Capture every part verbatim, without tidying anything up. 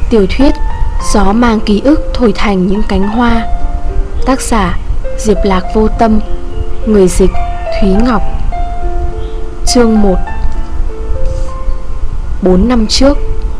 Tiểu thuyết Gió mang ký ức thổi thành những cánh hoa. Tác giả Diệp Lạc Vô Tâm. Người dịch Thúy Ngọc. Chương một. Bốn năm trước.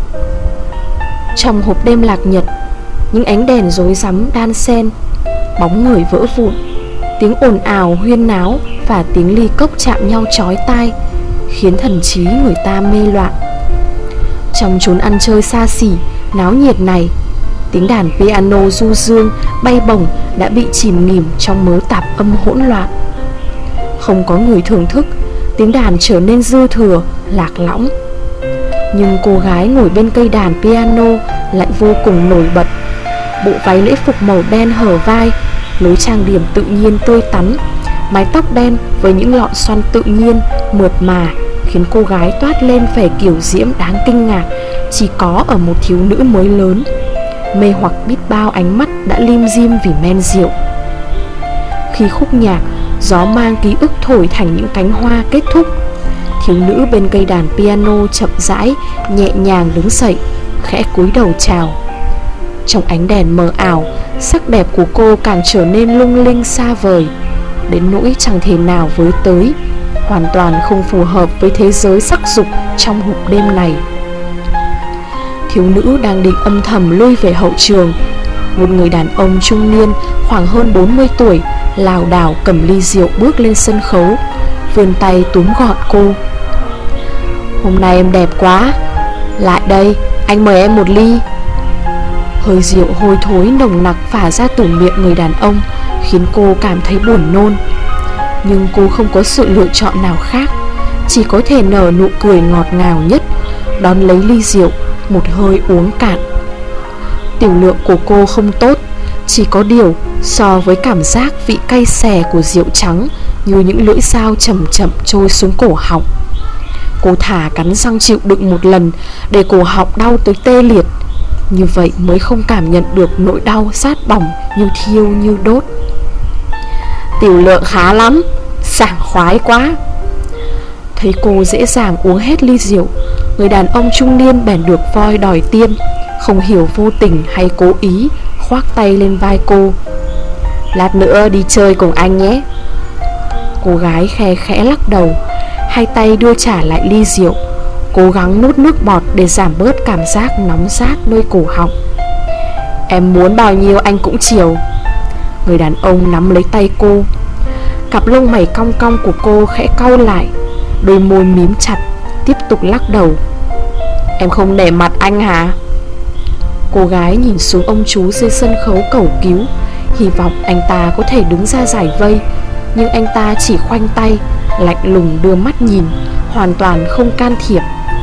Trong hộp đêm lạc nhật, những ánh đèn rối rắm đan xen, bóng người vỡ vụn, tiếng ồn ào huyên náo và tiếng ly cốc chạm nhau chói tai, khiến thần trí người ta mê loạn. Trong chốn ăn chơi xa xỉ, náo nhiệt này, tiếng đàn piano du dương bay bổng đã bị chìm nghỉm trong mớ tạp âm hỗn loạn. Không có người thưởng thức, tiếng đàn trở nên dư thừa, lạc lõng. Nhưng cô gái ngồi bên cây đàn piano lại vô cùng nổi bật. Bộ váy lễ phục màu đen hở vai, lối trang điểm tự nhiên tươi tắn, mái tóc đen với những lọn xoăn tự nhiên, mượt mà, khiến cô gái toát lên vẻ kiều diễm đáng kinh ngạc chỉ có ở một thiếu nữ mới lớn, mê hoặc biết bao ánh mắt đã lim dim vì men rượu. Khi khúc nhạc Gió mang ký ức thổi thành những cánh hoa kết thúc, thiếu nữ bên cây đàn piano chậm rãi, nhẹ nhàng đứng dậy, khẽ cúi đầu chào. Trong ánh đèn mờ ảo, sắc đẹp của cô càng trở nên lung linh xa vời, đến nỗi chẳng thể nào với tới, hoàn toàn không phù hợp với thế giới sắc dục trong hộp đêm này. Thiếu nữ đang định âm thầm lui về hậu trường, một người đàn ông trung niên khoảng hơn bốn mươi tuổi lảo đảo cầm ly rượu bước lên sân khấu, vươn tay túm gọn cô. "Hôm nay em đẹp quá, lại đây, anh mời em một ly." Hơi rượu hôi thối nồng nặc phả ra từ miệng người đàn ông, khiến cô cảm thấy buồn nôn. Nhưng cô không có sự lựa chọn nào khác, chỉ có thể nở nụ cười ngọt ngào nhất, đón lấy ly rượu, một hơi uống cạn. Tiểu lượng của cô không tốt, chỉ có điều so với cảm giác vị cay xè của rượu trắng như những lưỡi dao chậm chậm trôi xuống cổ họng, cô thà cắn răng chịu đựng một lần để cổ họng đau tới tê liệt, như vậy mới không cảm nhận được nỗi đau rát bỏng như thiêu như đốt. "Tiểu lượng khá lắm, sảng khoái quá." Thấy cô dễ dàng uống hết ly rượu, người đàn ông trung niên bèn được voi đòi tiên, không hiểu vô tình hay cố ý khoác tay lên vai cô. "Lát nữa đi chơi cùng anh nhé." Cô gái khe khẽ lắc đầu, hai tay đưa trả lại ly rượu, cố gắng nuốt nước bọt để giảm bớt cảm giác nóng rát nơi cổ họng. "Em muốn bao nhiêu anh cũng chiều." Người đàn ông nắm lấy tay cô. Cặp lông mày cong cong của cô khẽ cau lại, đôi môi mím chặt, tiếp tục lắc đầu. "Em không nể mặt anh hả?" Cô gái nhìn xuống ông chú dưới sân khấu cầu cứu, hy vọng anh ta có thể đứng ra giải vây, nhưng anh ta chỉ khoanh tay, lạnh lùng đưa mắt nhìn, hoàn toàn không can thiệp.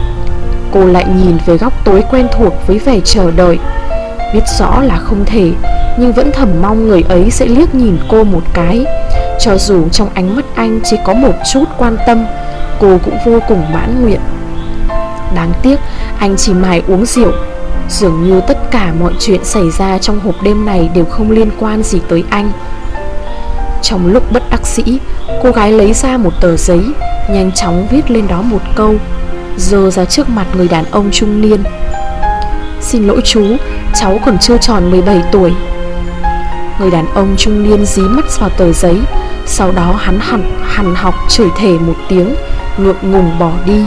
Cô lại nhìn về góc tối quen thuộc với vẻ chờ đợi, biết rõ là không thể, nhưng vẫn thầm mong người ấy sẽ liếc nhìn cô một cái. Cho dù trong ánh mắt anh chỉ có một chút quan tâm, cô cũng vô cùng mãn nguyện. Đáng tiếc anh chỉ mải uống rượu. Dường như tất cả mọi chuyện xảy ra trong hộp đêm này đều không liên quan gì tới anh. Trong lúc bất đắc dĩ, cô gái lấy ra một tờ giấy, nhanh chóng viết lên đó một câu, giơ ra trước mặt người đàn ông trung niên. "Xin lỗi chú, cháu còn chưa tròn mười bảy tuổi." Người đàn ông trung niên dí mắt vào tờ giấy, sau đó hắn hẳn hằn học chửi thề một tiếng, ngượng ngùng bỏ đi.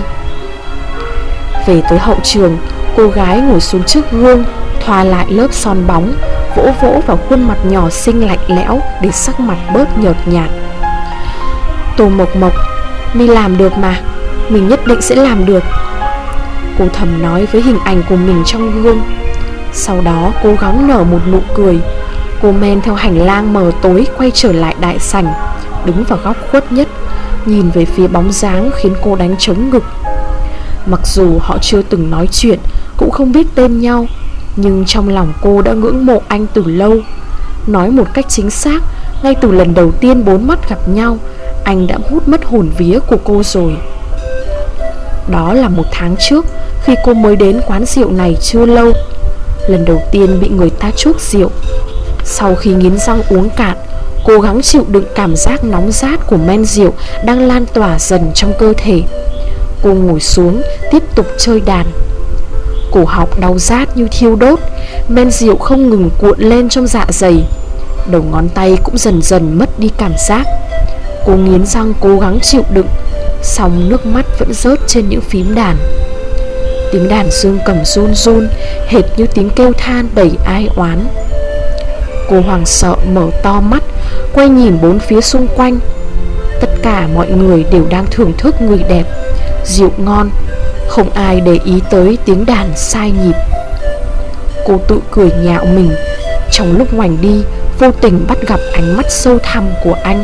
Về tới hậu trường, cô gái ngồi xuống trước gương, thoa lại lớp son bóng, vỗ vỗ vào khuôn mặt nhỏ xinh lạnh lẽo để sắc mặt bớt nhợt nhạt. "Tô Mộc Mộc, mình làm được mà, mình nhất định sẽ làm được." Cô thầm nói với hình ảnh của mình trong gương. Sau đó cố gắng nở một nụ cười. Cô men theo hành lang mờ tối quay trở lại đại sảnh, đứng vào góc khuất nhất, nhìn về phía bóng dáng khiến cô đánh trống ngực. Mặc dù họ chưa từng nói chuyện, cũng không biết tên nhau, nhưng trong lòng cô đã ngưỡng mộ anh từ lâu. Nói một cách chính xác, ngay từ lần đầu tiên bốn mắt gặp nhau, anh đã hút mất hồn vía của cô rồi. Đó là một tháng trước, khi cô mới đến quán rượu này chưa lâu, lần đầu tiên bị người ta chuốc rượu. Sau khi nghiến răng uống cạn, cố gắng chịu đựng cảm giác nóng rát của men rượu đang lan tỏa dần trong cơ thể, cô ngồi xuống tiếp tục chơi đàn. Cổ họng đau rát như thiêu đốt, men rượu không ngừng cuộn lên trong dạ dày. Đầu ngón tay cũng dần dần mất đi cảm giác. Cô nghiến răng cố gắng chịu đựng, song nước mắt vẫn rớt trên những phím đàn. Tiếng đàn dương cầm run run, hệt như tiếng kêu than đầy ai oán. Cô hoảng sợ mở to mắt, quay nhìn bốn phía xung quanh. Tất cả mọi người đều đang thưởng thức người đẹp, rượu ngon, không ai để ý tới tiếng đàn sai nhịp. Cô tự cười nhạo mình. Trong lúc ngoảnh đi, vô tình bắt gặp ánh mắt sâu thẳm của anh.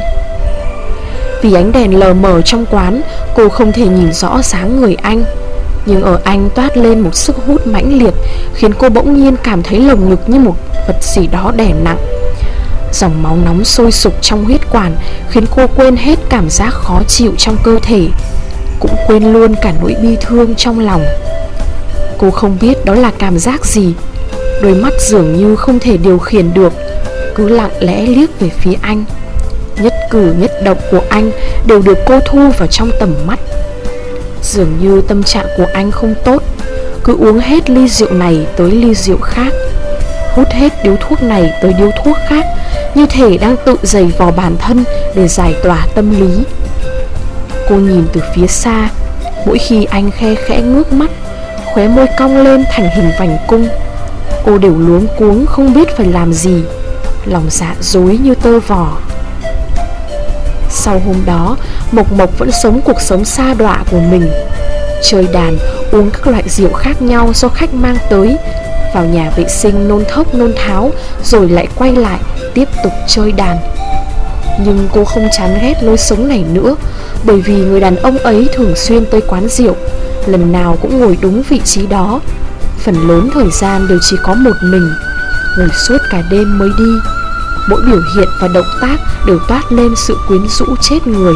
Vì ánh đèn lờ mờ trong quán, cô không thể nhìn rõ dáng người anh, nhưng ở anh toát lên một sức hút mãnh liệt, khiến cô bỗng nhiên cảm thấy lồng ngực như một vật gì đó đè nặng. Dòng máu nóng sôi sục trong huyết quản khiến cô quên hết cảm giác khó chịu trong cơ thể, cũng quên luôn cả nỗi bi thương trong lòng. Cô không biết đó là cảm giác gì. Đôi mắt dường như không thể điều khiển được, cứ lặng lẽ liếc về phía anh. Nhất cử nhất động của anh đều được cô thu vào trong tầm mắt. Dường như tâm trạng của anh không tốt, cứ uống hết ly rượu này tới ly rượu khác, hút hết điếu thuốc này tới điếu thuốc khác, như thể đang tự giày vò bản thân để giải tỏa tâm lý. Cô nhìn từ phía xa, mỗi khi anh khe khẽ ngước mắt, khóe môi cong lên thành hình vành cung, cô đều luống cuống không biết phải làm gì, lòng dạ rối như tơ vò. Sau hôm đó, Mộc Mộc vẫn sống cuộc sống sa đọa của mình, chơi đàn, uống các loại rượu khác nhau do khách mang tới, vào nhà vệ sinh nôn thốc nôn tháo, rồi lại quay lại tiếp tục chơi đàn. Nhưng cô không chán ghét lối sống này nữa, bởi vì người đàn ông ấy thường xuyên tới quán rượu, lần nào cũng ngồi đúng vị trí đó, phần lớn thời gian đều chỉ có một mình, ngồi suốt cả đêm mới đi. Mỗi biểu hiện và động tác đều toát lên sự quyến rũ chết người.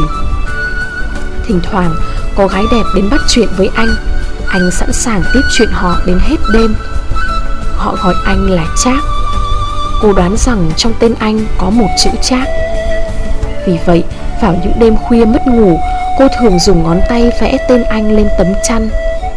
Thỉnh thoảng có gái đẹp đến bắt chuyện với anh, anh sẵn sàng tiếp chuyện họ đến hết đêm. Họ gọi anh là Trác. Cô đoán rằng trong tên anh có một chữ Trác. Vì vậy, vào những đêm khuya mất ngủ, cô thường dùng ngón tay vẽ tên anh lên tấm chăn.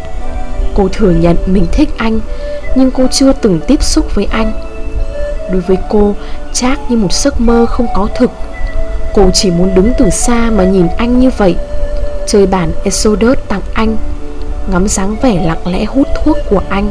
Cô thừa nhận mình thích anh, nhưng cô chưa từng tiếp xúc với anh. Đối với cô, Trác như một giấc mơ không có thực. Cô chỉ muốn đứng từ xa mà nhìn anh như vậy, chơi bản Exodus tặng anh, ngắm dáng vẻ lặng lẽ hút thuốc của anh.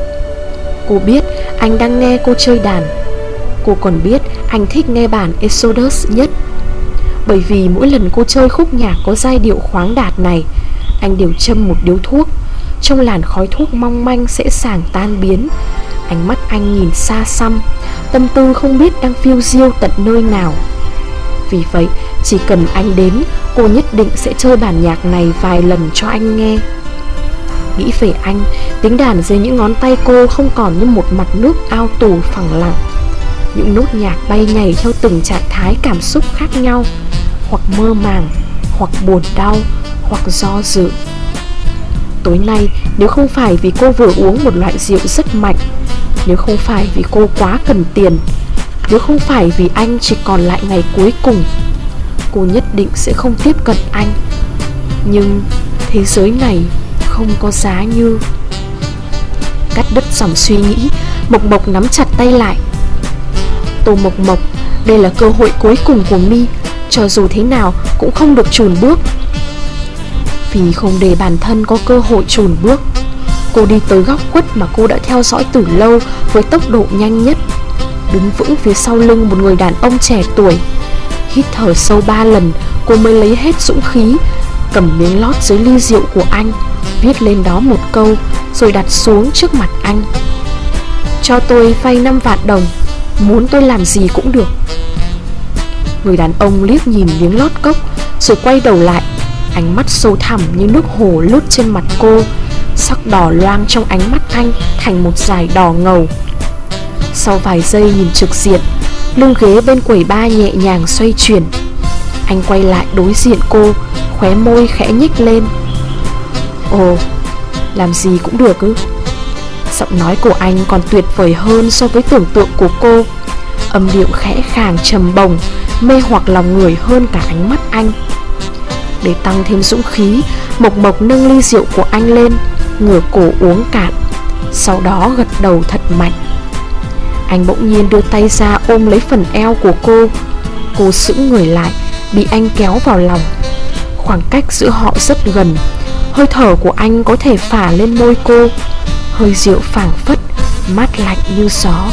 Cô biết anh đang nghe cô chơi đàn. Cô còn biết anh thích nghe bản Exodus nhất, bởi vì mỗi lần cô chơi khúc nhạc có giai điệu khoáng đạt này, anh đều châm một điếu thuốc. Trong làn khói thuốc mong manh sẽ sàng tan biến, ánh mắt anh nhìn xa xăm, tâm tư không biết đang phiêu diêu tận nơi nào. Vì vậy, chỉ cần anh đến, cô nhất định sẽ chơi bản nhạc này vài lần cho anh nghe. Nghĩ về anh, tiếng đàn dưới những ngón tay cô không còn như một mặt nước ao tù phẳng lặng. Những nốt nhạc bay nhảy theo từng trạng thái cảm xúc khác nhau, hoặc mơ màng, hoặc buồn đau, hoặc do dự. Tối nay, nếu không phải vì cô vừa uống một loại rượu rất mạnh, nếu không phải vì cô quá cần tiền, nếu không phải vì anh chỉ còn lại ngày cuối cùng, cô nhất định sẽ không tiếp cận anh. Nhưng thế giới này không có giá như... Cắt đứt dòng suy nghĩ, Mộc Mộc nắm chặt tay lại. Tô Mộc Mộc, đây là cơ hội cuối cùng của My, cho dù thế nào cũng không được chùn bước. Vì không để bản thân có cơ hội chùn bước, cô đi tới góc quất mà cô đã theo dõi từ lâu với tốc độ nhanh nhất, đứng vững phía sau lưng một người đàn ông trẻ tuổi. Hít thở sâu ba lần, cô mới lấy hết dũng khí, cầm miếng lót dưới ly rượu của anh, viết lên đó một câu, rồi đặt xuống trước mặt anh. Cho tôi vay năm vạn đồng, muốn tôi làm gì cũng được. Người đàn ông liếc nhìn miếng lót cốc, rồi quay đầu lại, ánh mắt sâu thẳm như nước hồ lướt trên mặt cô, sắc đỏ loang trong ánh mắt anh thành một dải đỏ ngầu. Sau vài giây nhìn trực diện, lưng ghế bên quầy bar nhẹ nhàng xoay chuyển. Anh quay lại đối diện cô, khóe môi khẽ nhếch lên. Ồ, làm gì cũng được ư? Giọng nói của anh còn tuyệt vời hơn so với tưởng tượng của cô, âm điệu khẽ khàng trầm bồng, mê hoặc lòng người hơn cả ánh mắt anh. Để tăng thêm dũng khí, Mộc Mộc nâng ly rượu của anh lên, ngửa cổ uống cạn, sau đó gật đầu thật mạnh. Anh bỗng nhiên đưa tay ra ôm lấy phần eo của cô. Cô sững người lại, bị anh kéo vào lòng. Khoảng cách giữa họ rất gần. Hơi thở của anh có thể phả lên môi cô. Hơi rượu phảng phất, mát lạnh như gió.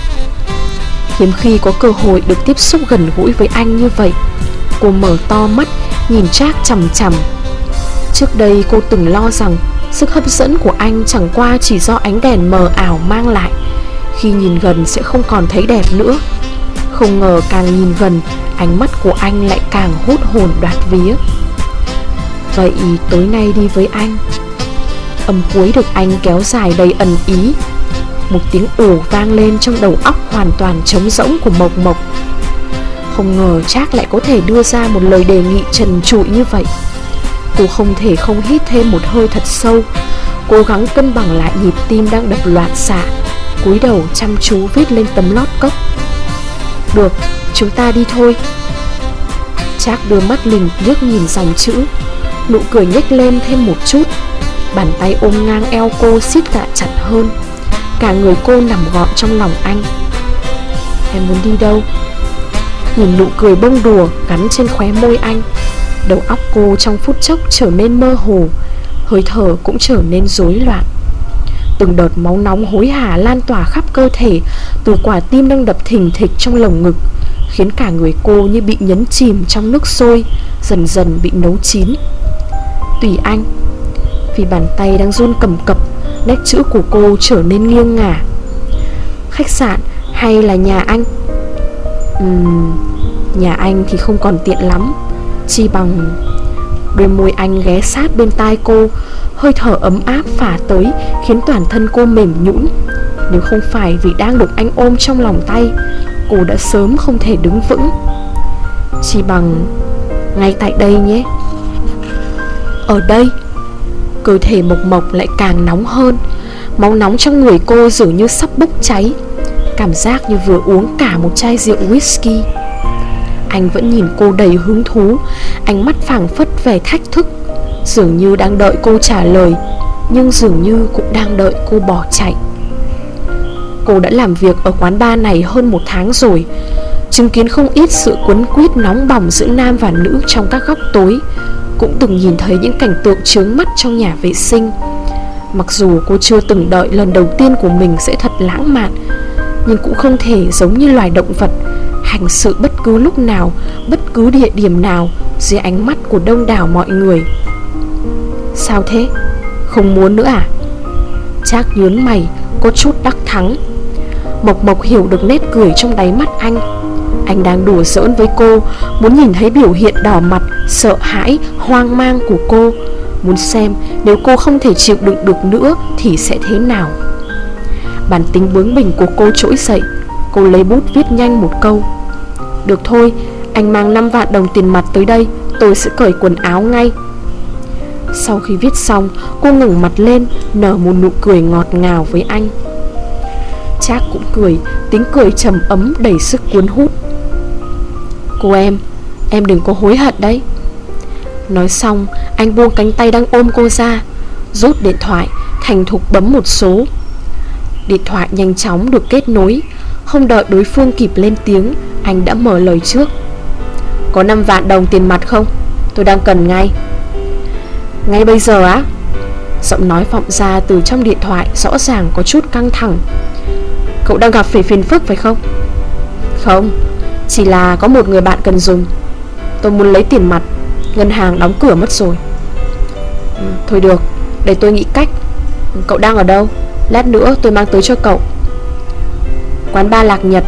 Hiếm khi có cơ hội được tiếp xúc gần gũi với anh như vậy. Cô mở to mắt, nhìn Trác chằm chằm. Trước đây cô từng lo rằng sức hấp dẫn của anh chẳng qua chỉ do ánh đèn mờ ảo mang lại. Khi nhìn gần sẽ không còn thấy đẹp nữa. Không ngờ càng nhìn gần, ánh mắt của anh lại càng hút hồn đoạt vía. Vậy tối nay đi với anh. Âm cuối được anh kéo dài đầy ẩn ý. Một tiếng ồ vang lên trong đầu óc hoàn toàn trống rỗng của Mộc Mộc. Không ngờ Trác lại có thể đưa ra một lời đề nghị trần trụi như vậy. Cô không thể không hít thêm một hơi thật sâu, cố gắng cân bằng lại nhịp tim đang đập loạn xạ, cúi đầu chăm chú viết lên tấm lót cốc. Được, chúng ta đi thôi. Trác đưa mắt lình liếc nhìn dòng chữ, nụ cười nhếch lên thêm một chút. Bàn tay ôm ngang eo cô siết cả chặt hơn. Cả người cô nằm gọn trong lòng anh. Em muốn đi đâu? Nhìn nụ cười bông đùa gắn trên khóe môi anh, đầu óc cô trong phút chốc trở nên mơ hồ, hơi thở cũng trở nên rối loạn. Từng đợt máu nóng hối hả lan tỏa khắp cơ thể từ quả tim đang đập thình thịch trong lồng ngực, khiến cả người cô như bị nhấn chìm trong nước sôi, dần dần bị nấu chín. Tùy anh. Vì bàn tay đang run cầm cập, nét chữ của cô trở nên nghiêng ngả. Khách sạn hay là nhà anh? Uhm, nhà anh thì không còn tiện lắm. Chi bằng... Đôi môi anh ghé sát bên tai cô, hơi thở ấm áp phả tới khiến toàn thân cô mềm nhũn. Nếu không phải vì đang được anh ôm trong lòng tay, cô đã sớm không thể đứng vững. Chi bằng ngay tại đây nhé. Ở đây. Cơ thể Mộc Mộc lại càng nóng hơn. Máu nóng trong người cô dường như sắp bốc cháy. Cảm giác như vừa uống cả một chai rượu whisky. Anh vẫn nhìn cô đầy hứng thú, ánh mắt phảng phất vẻ thách thức, dường như đang đợi cô trả lời, nhưng dường như cũng đang đợi cô bỏ chạy. Cô đã làm việc ở quán bar này hơn một tháng rồi, chứng kiến không ít sự quấn quýt nóng bỏng giữa nam và nữ trong các góc tối, cũng từng nhìn thấy những cảnh tượng chướng mắt trong nhà vệ sinh. Mặc dù cô chưa từng đợi lần đầu tiên của mình sẽ thật lãng mạn, nhưng cũng không thể giống như loài động vật, hành sự bất cứ lúc nào, bất cứ địa điểm nào dưới ánh mắt của đông đảo mọi người. Sao thế? Không muốn nữa à? Trác nhướng mày, có chút đắc thắng. Mộc Mộc hiểu được nét cười trong đáy mắt anh. Anh đang đùa giỡn với cô, muốn nhìn thấy biểu hiện đỏ mặt, sợ hãi, hoang mang của cô, muốn xem nếu cô không thể chịu đựng được nữa thì sẽ thế nào. Bản tính bướng bỉnh của cô trỗi dậy. Cô lấy bút viết nhanh một câu. Được thôi, anh mang năm vạn đồng tiền mặt tới đây, tôi sẽ cởi quần áo ngay. Sau khi viết xong, cô ngẩng mặt lên, nở một nụ cười ngọt ngào với anh. Trác cũng cười, tiếng cười trầm ấm đầy sức cuốn hút. Cô em, em đừng có hối hận đấy. Nói xong, anh buông cánh tay đang ôm cô ra, rút điện thoại, thành thục bấm một số. Điện thoại nhanh chóng được kết nối. Không đợi đối phương kịp lên tiếng, anh đã mở lời trước. Có năm vạn đồng tiền mặt không? Tôi đang cần ngay. Ngay bây giờ á? Giọng nói vọng ra từ trong điện thoại rõ ràng có chút căng thẳng. Cậu đang gặp phải phiền phức phải không? Không, chỉ là có một người bạn cần dùng. Tôi muốn lấy tiền mặt, ngân hàng đóng cửa mất rồi. ừ, Thôi được, để tôi nghĩ cách. Cậu đang ở đâu? Lát nữa tôi mang tới cho cậu. Quán bar Lạc Nhật.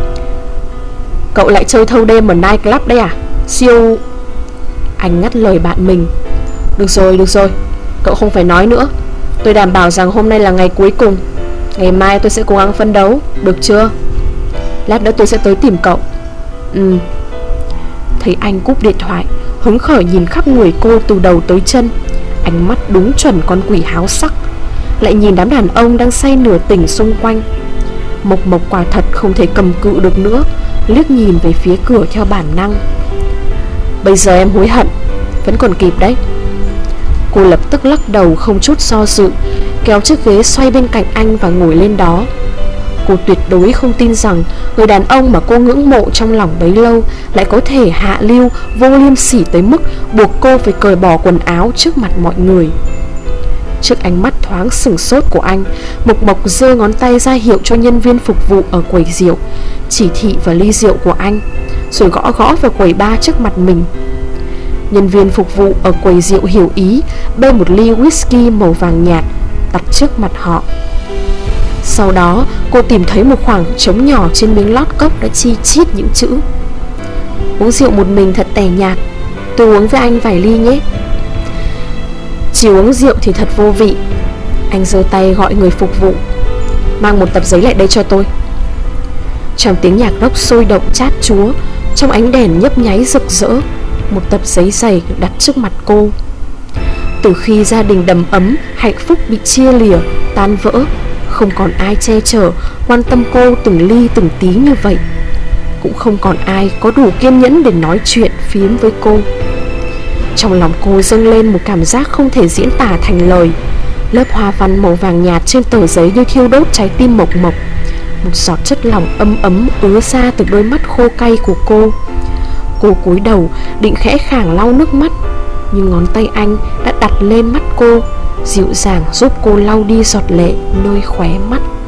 Cậu lại chơi thâu đêm ở night club đấy à? Siêu... Anh ngắt lời bạn mình. Được rồi, được rồi, cậu không phải nói nữa. Tôi đảm bảo rằng hôm nay là ngày cuối cùng. Ngày mai tôi sẽ cố gắng phấn đấu, được chưa? Lát nữa tôi sẽ tới tìm cậu. Ừ. Thấy anh cúp điện thoại, hứng khởi nhìn khắp người cô từ đầu tới chân. Ánh mắt đúng chuẩn con quỷ háo sắc. Lại nhìn đám đàn ông đang say nửa tỉnh xung quanh. Mộc Mộc quả thật không thể cầm cự được nữa, liếc nhìn về phía cửa theo bản năng. Bây giờ em hối hận vẫn còn kịp đấy. Cô lập tức lắc đầu không chút do dự, kéo chiếc ghế xoay bên cạnh anh và ngồi lên đó. Cô tuyệt đối không tin rằng người đàn ông mà cô ngưỡng mộ trong lòng bấy lâu lại có thể hạ lưu, vô liêm sỉ tới mức buộc cô phải cởi bỏ quần áo trước mặt mọi người. Trước ánh mắt thoáng sửng sốt của anh, Mộc Mộc giơ ngón tay ra hiệu cho nhân viên phục vụ ở quầy rượu, chỉ thị vào ly rượu của anh, rồi gõ gõ vào quầy bar trước mặt mình. Nhân viên phục vụ ở quầy rượu hiểu ý, bê một ly whisky màu vàng nhạt đặt trước mặt họ. Sau đó cô tìm thấy một khoảng trống nhỏ trên miếng lót cốc đã chi chít những chữ: uống rượu một mình thật tẻ nhạt, tôi uống với anh vài ly nhé. Chỉ uống rượu thì thật vô vị. Anh giơ tay gọi người phục vụ: mang một tập giấy lại đây cho tôi. Trong tiếng nhạc rock sôi động chát chúa, trong ánh đèn nhấp nháy rực rỡ, một tập giấy dày được đặt trước mặt cô. Từ khi gia đình đầm ấm, hạnh phúc bị chia lìa, tan vỡ, không còn ai che chở, quan tâm cô từng ly từng tí như vậy. Cũng không còn ai có đủ kiên nhẫn để nói chuyện phiếm với cô. Trong lòng cô dâng lên một cảm giác không thể diễn tả thành lời. Lớp hoa văn màu vàng nhạt trên tờ giấy như thiêu đốt trái tim Mộc Mộc. Một giọt chất lỏng ấm ấm ứa ra từ đôi mắt khô cay của cô. Cô cúi đầu định khẽ khàng lau nước mắt, nhưng ngón tay anh đã đặt lên mắt cô, dịu dàng giúp cô lau đi giọt lệ nơi khóe mắt.